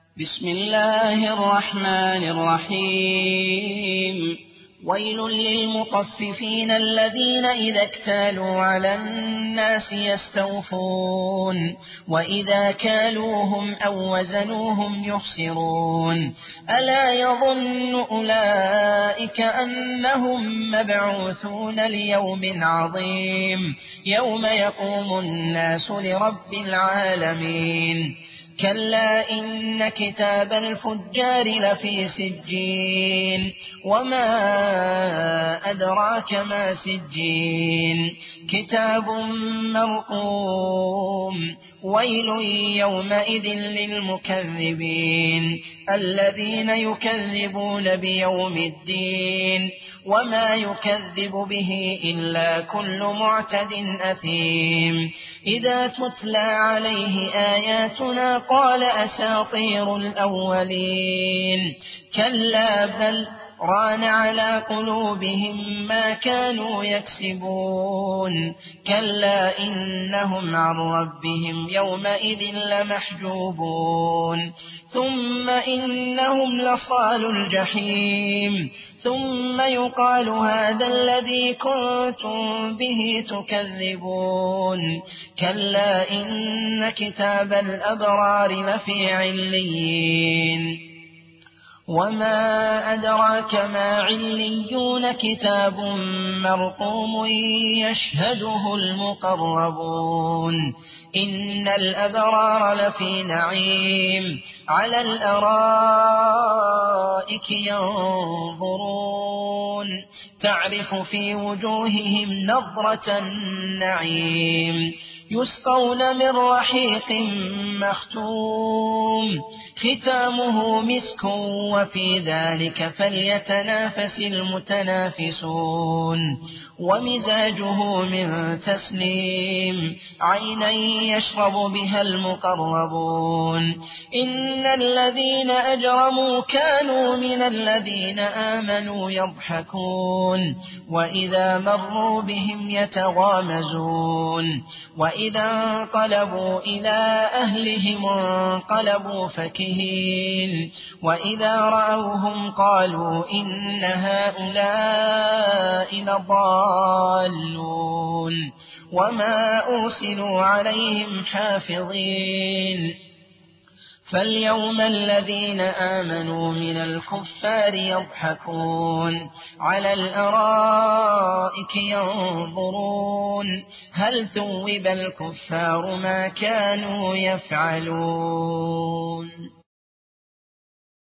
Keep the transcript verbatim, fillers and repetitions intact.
بسم الله الرحمن الرحيم. ويل للمطففين الذين إذا اكتالوا على الناس يستوفون وإذا كالوهم أو وزنوهم يخسرون ألا يظن أولئك أنهم مبعوثون ليوم عظيم يوم يقوم الناس لرب العالمين. كلا إن كتاب الفجار لفي سجين وما أدراك ما سجين كتاب مرقوم ويل يومئذ للمكذبين الذين يكذبون بيوم الدين وما يكذب به إلا كل معتد أثيم إذا تتلى عليه آياتنا قال أساطير الأولين كلا بل ران على قلوبهم ما كانوا يكسبون كلا إنهم عن ربهم يومئذ لمحجوبون ثم إنهم لصال الجحيم ثم يقال هذا الذي كنتم به تكذبون كلا إن كتاب الأبرار لفي عليين وما أدراك ما عليون كتاب مرقوم يشهده المقربون إن الأبرار لفي نعيم على الأرائك ينظرون تعرف في وجوههم نظرة النعيم يسقون من رحيق مختوم ختامه مسك وفي ذلك فليتنافس المتنافسون ومزاجه من تسنيم عينا يشرب بها المقربون إن الذين أجرموا كانوا من الذين آمنوا يضحكون وإذا مروا بهم يتغامزون وإذا انقلبوا إلى أهلهم انقلبوا فكهين وإذا رأوهم قالوا إن هؤلاء لضالون وما أرسلوا عليهم حافظين فاليوم الذين آمنوا من الكفار يضحكون على الأرائك ينظرون هل ثوب الكفار ما كانوا يفعلون.